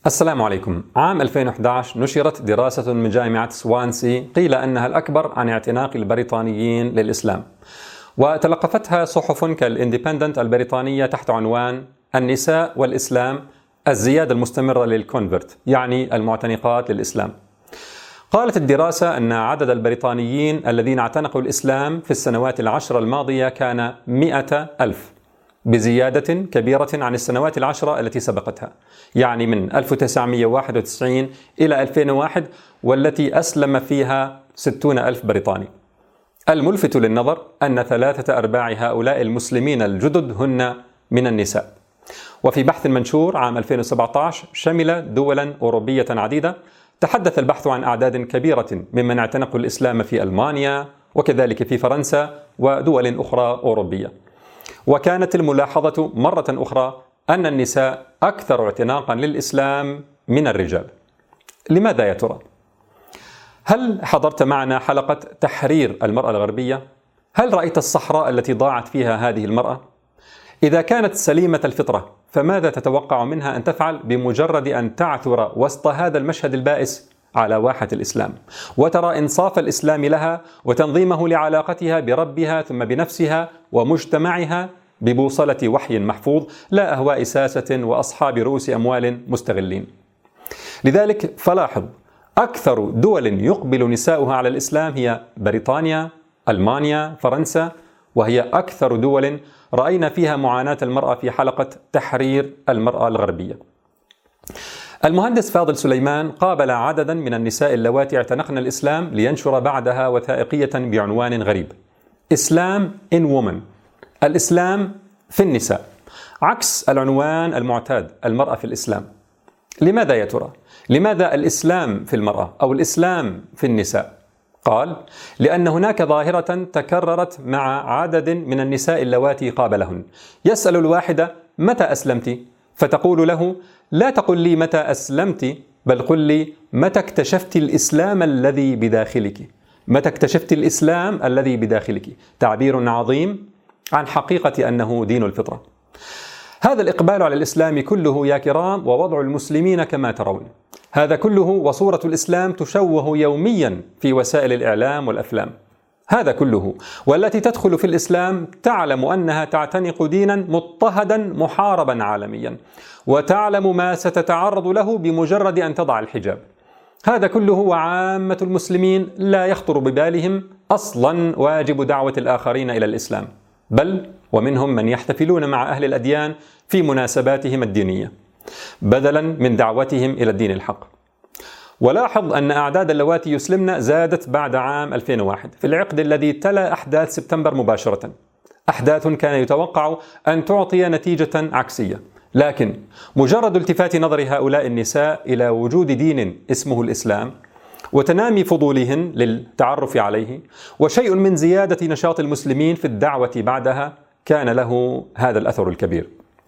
السلام عليكم. عام 2011 نشرت دراسة من جامعة سوانسي قيل أنها الأكبر عن اعتناق البريطانيين للإسلام، وتلقفتها صحف كالإنديبندنت البريطانية تحت عنوان النساء والإسلام، الزيادة المستمرة للكونفرت، يعني المعتنقات للإسلام. قالت الدراسة أن عدد البريطانيين الذين اعتنقوا الإسلام في السنوات العشر الماضية كان 100,000، بزيادة كبيرة عن السنوات العشرة التي سبقتها، يعني من 1991 إلى 2001 والتي أسلم فيها 60,000 بريطاني. الملفت للنظر أن 3/4 هؤلاء المسلمين الجدد هن من النساء. وفي بحث منشور عام 2017 شمل دولا أوروبية عديدة، تحدث البحث عن أعداد كبيرة ممن اعتنقوا الإسلام في ألمانيا وكذلك في فرنسا ودول أخرى أوروبية. وكانت الملاحظة مرة أخرى أن النساء أكثر اعتناقا للإسلام من الرجال. لماذا يا ترى؟ هل حضرت معنا حلقة تحرير المرأة الغربية؟ هل رأيت الصحراء التي ضاعت فيها هذه المرأة؟ إذا كانت سليمة الفطرة فماذا تتوقع منها أن تفعل بمجرد أن تعثر وسط هذا المشهد البائس على واحة الإسلام، وترى إنصاف الإسلام لها وتنظيمه لعلاقتها بربها ثم بنفسها ومجتمعها ببوصلة وحي محفوظ، لا أهواء ساسة وأصحاب رؤوس أموال مستغلين. لذلك فلاحظ، أكثر دول يقبل نساؤها على الإسلام هي بريطانيا، ألمانيا، فرنسا، وهي أكثر دول رأينا فيها معاناة المرأة في حلقة تحرير المرأة الغربية. المهندس فاضل سليمان قابل عددا من النساء اللواتي اعتنقن الإسلام لينشر بعدها وثائقية بعنوان غريب: إسلام in women، الإسلام في النساء، عكس العنوان المعتاد المرأة في الإسلام. لماذا يا ترى؟ لماذا الإسلام في المرأة أو الإسلام في النساء؟ قال: لأن هناك ظاهرة تكررت مع عدد من النساء اللواتي قابلهن. يسأل الواحدة: متى أسلمت؟ فتقول له: لا تقل لي متى أسلمت، بل قل لي متى اكتشفت الإسلام الذي بداخلك. متى اكتشفت الإسلام الذي بداخلك، تعبير عظيم عن حقيقة أنه دين الفطرة. هذا الإقبال على الإسلام كله يا كرام ووضع المسلمين كما ترون، هذا كله وصورة الإسلام تشوه يوميا في وسائل الإعلام والأفلام. هذا كله والتي تدخل في الإسلام تعلم أنها تعتنق دينا مضطهدا محاربا عالميا، وتعلم ما ستتعرض له بمجرد أن تضع الحجاب. هذا كله وعامة المسلمين لا يخطر ببالهم أصلا واجب دعوة الآخرين إلى الإسلام، بل ومنهم من يحتفلون مع أهل الأديان في مناسباتهم الدينية بدلا من دعوتهم إلى الدين الحق. ولاحظ أن أعداد اللواتي يسلمن زادت بعد عام 2001 في العقد الذي تلا أحداث سبتمبر مباشرة، أحداث كان يتوقع أن تعطي نتيجة عكسية، لكن مجرد التفات نظر هؤلاء النساء إلى وجود دين اسمه الإسلام وتنامي فضولهن للتعرف عليه وشيء من زيادة نشاط المسلمين في الدعوة بعدها كان له هذا الأثر الكبير.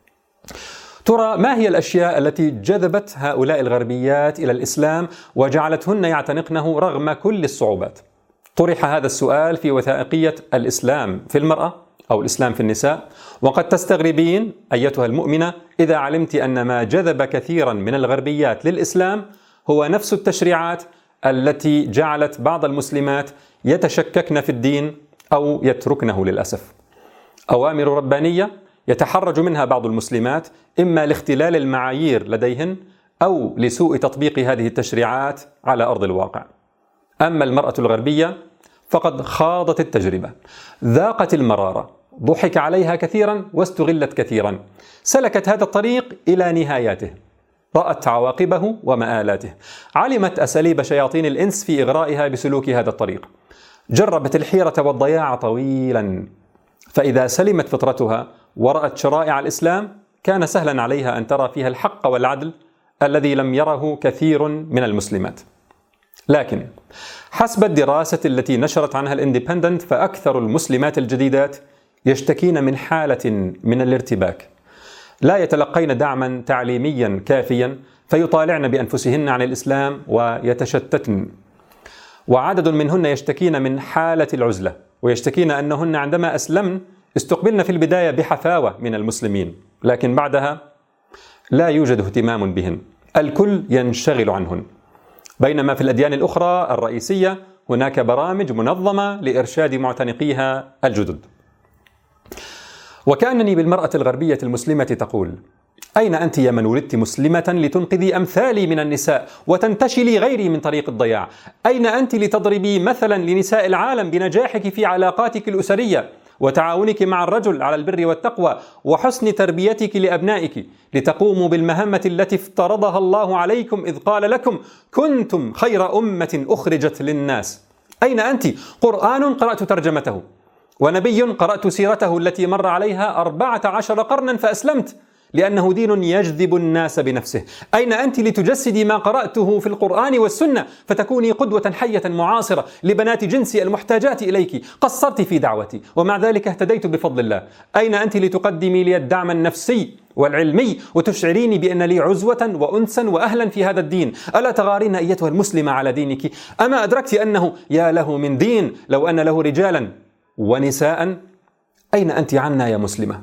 ترى ما هي الأشياء التي جذبت هؤلاء الغربيات إلى الإسلام وجعلتهن يعتنقنه رغم كل الصعوبات؟ طرح هذا السؤال في وثائقية الإسلام في المرأة أو الإسلام في النساء، وقد تستغربين أيتها المؤمنة إذا علمت أن ما جذب كثيرا من الغربيات للإسلام هو نفس التشريعات التي جعلت بعض المسلمات يتشككن في الدين أو يتركنه للأسف. أوامر ربانية يتحرج منها بعض المسلمات إما لاختلال المعايير لديهن أو لسوء تطبيق هذه التشريعات على أرض الواقع. أما المرأة الغربية فقد خاضت التجربة، ذاقت المرارة، ضحك عليها كثيرا واستغلت كثيرا، سلكت هذا الطريق إلى نهاياته، رأت عواقبه ومآلاته، علمت أساليب شياطين الإنس في إغرائها بسلوك هذا الطريق، جربت الحيرة والضياع طويلا، فإذا سلمت فطرتها ورأت شرائع الإسلام كان سهلا عليها أن ترى فيها الحق والعدل الذي لم يره كثير من المسلمات. لكن حسب الدراسة التي نشرت عنها الإنديبندنت فأكثر المسلمات الجديدات يشتكين من حالة من الارتباك، لا يتلقين دعما تعليميا كافيا فيطالعن بأنفسهن عن الإسلام ويتشتتن. وعدد منهن يشتكين من حالة العزلة، ويشتكين أنهن عندما أسلمن استقبلن في البداية بحفاوة من المسلمين، لكن بعدها لا يوجد اهتمام بهن. الكل ينشغل عنهن، بينما في الأديان الأخرى الرئيسية هناك برامج منظمة لإرشاد معتنقيها الجدد. وكأنني بالمرأة الغربية المسلمة تقول: أين أنت يا من ولدت مسلمة لتنقذي أمثالي من النساء وتنتشلي غيري من طريق الضياع؟ أين أنت لتضربي مثلا لنساء العالم بنجاحك في علاقاتك الأسرية وتعاونك مع الرجل على البر والتقوى وحسن تربيتك لأبنائك، لتقوموا بالمهمة التي افترضها الله عليكم إذ قال لكم: كنتم خير أمة أخرجت للناس؟ أين أنت؟ قرآن قرأت ترجمته، ونبي قرأت سيرته التي مر عليها 14 قرنا فأسلمت، لأنه دين يجذب الناس بنفسه. أين أنت لتجسدي ما قرأته في القرآن والسنة فتكوني قدوة حية معاصرة لبنات جنسي المحتاجات إليك؟ قصرت في دعوتي ومع ذلك اهتديت بفضل الله. أين أنت لتقدمي لي الدعم النفسي والعلمي وتشعريني بأن لي عزوة وأنسا وأهلا في هذا الدين؟ ألا تغارين أيتها المسلمة على دينك؟ أما أدركت أنه يا له من دين لو أن له رجالا ونساء؟ أين أنت عنا يا مسلمة؟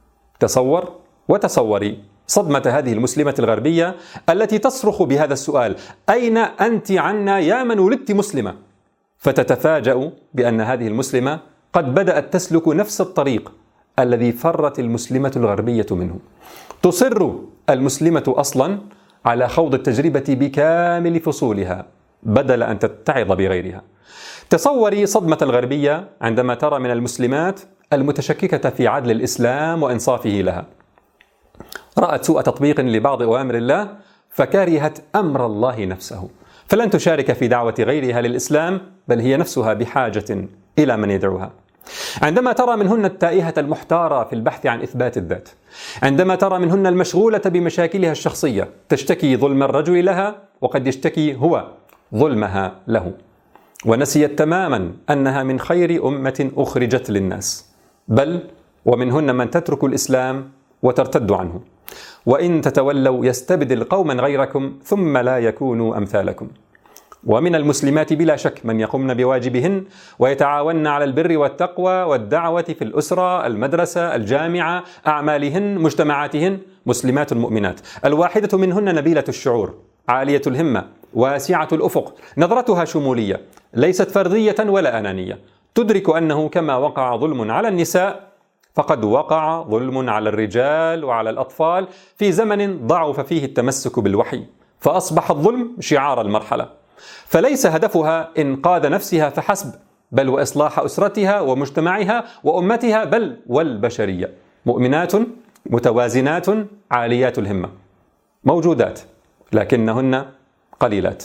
وتصوري صدمة هذه المسلمة الغربية التي تصرخ بهذا السؤال: أين أنت عنا يا من ولدت مسلمة؟ فتتفاجأ بأن هذه المسلمة قد بدأت تسلك نفس الطريق الذي فرت المسلمة الغربية منه. تصر المسلمة أصلا على خوض التجربة بكامل فصولها بدل أن تتعظ بغيرها. تصوري صدمة الغربية عندما ترى من المسلمات المتشككة في عدل الإسلام وإنصافه لها. رأت سوء تطبيق لبعض أوامر الله فكرهت أمر الله نفسه، فلن تشارك في دعوة غيرها للإسلام، بل هي نفسها بحاجة إلى من يدعوها. عندما ترى منهن التائهة المحتارة في البحث عن إثبات الذات، عندما ترى منهن المشغولة بمشاكلها الشخصية تشتكي ظلم الرجل لها وقد يشتكي هو ظلمها له، ونسيت تماما أنها من خير أمة أخرجت للناس، بل ومنهن من تترك الإسلام وترتد عنه. وإن تتولوا يستبدل قوما غيركم ثم لا يكونوا أمثالكم. ومن المسلمات بلا شك من يقومن بواجبهن ويتعاونن على البر والتقوى والدعوة في الأسرة، المدرسة، الجامعة، أعمالهن، مجتمعاتهن، مسلمات مؤمنات. الواحدة منهن نبيلة الشعور، عالية الهمة، واسعة الأفق، نظرتها شمولية، ليست فردية ولا أنانية، تدرك أنه كما وقع ظلم على النساء فقد وقع ظلم على الرجال وعلى الأطفال في زمن ضعف فيه التمسك بالوحي، فأصبح الظلم شعار المرحلة. فليس هدفها إنقاذ نفسها فحسب، بل وإصلاح أسرتها ومجتمعها وأمتها، بل والبشرية. مؤمنات متوازنات عاليات الهمة، موجودات لكنهن قليلات،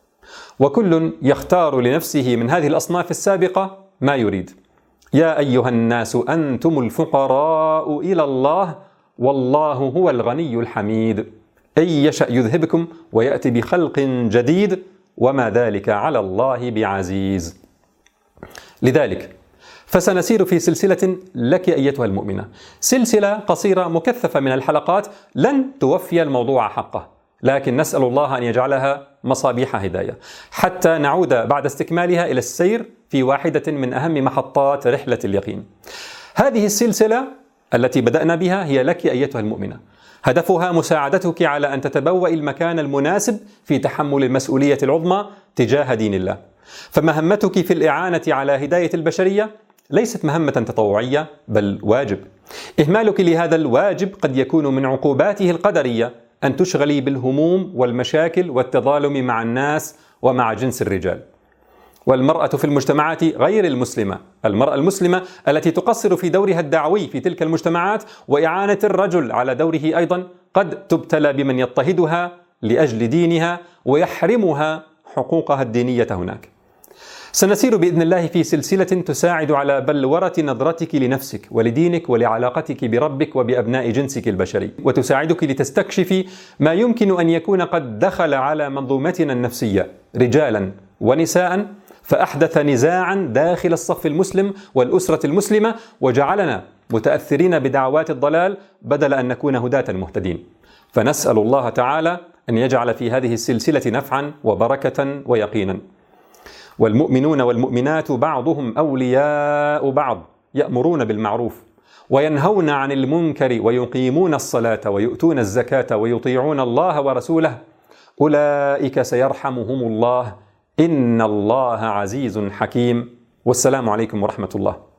وكل يختار لنفسه من هذه الأصناف السابقة ما يريد. يا أيها الناس أنتم الفقراء إلى الله والله هو الغني الحميد، إن يشأ يذهبكم ويأتي بخلق جديد وما ذلك على الله بعزيز. لذلك فسنسير في سلسلة لك أيتها المؤمنة، سلسلة قصيرة مكثفة من الحلقات لن توفي الموضوع حقه، لكن نسأل الله أن يجعلها مصابيح هداية حتى نعود بعد استكمالها إلى السير في واحدة من أهم محطات رحلة اليقين. هذه السلسلة التي بدأنا بها هي لك أيتها المؤمنة، هدفها مساعدتك على أن تتبوأ المكان المناسب في تحمل المسؤولية العظمى تجاه دين الله. فمهمتك في الإعانة على هداية البشرية ليست مهمة تطوعية بل واجب. إهمالك لهذا الواجب قد يكون من عقوباته القدرية أن تشغلي بالهموم والمشاكل والتظالم مع الناس ومع جنس الرجال. والمرأة في المجتمعات غير المسلمة، المرأة المسلمة التي تقصر في دورها الدعوي في تلك المجتمعات وإعانة الرجل على دوره أيضا قد تبتلى بمن يضطهدها لأجل دينها ويحرمها حقوقها الدينية هناك. سنسير بإذن الله في سلسلة تساعد على بلورة نظرتك لنفسك ولدينك ولعلاقتك بربك وبأبناء جنسك البشري، وتساعدك لتستكشفي ما يمكن أن يكون قد دخل على منظومتنا النفسية رجالا ونساء فأحدث نزاعا داخل الصف المسلم والأسرة المسلمة وجعلنا متأثرين بدعوات الضلال بدل أن نكون هداة مهتدين. فنسأل الله تعالى أن يجعل في هذه السلسلة نفعا وبركة ويقينا. والمؤمنون والمؤمنات بعضهم أولياء بعض، يأمرون بالمعروف وينهون عن المنكر ويقيمون الصلاة ويؤتون الزكاة ويطيعون الله ورسوله أولئك سيرحمهم الله إن الله عزيز حكيم. والسلام عليكم ورحمة الله.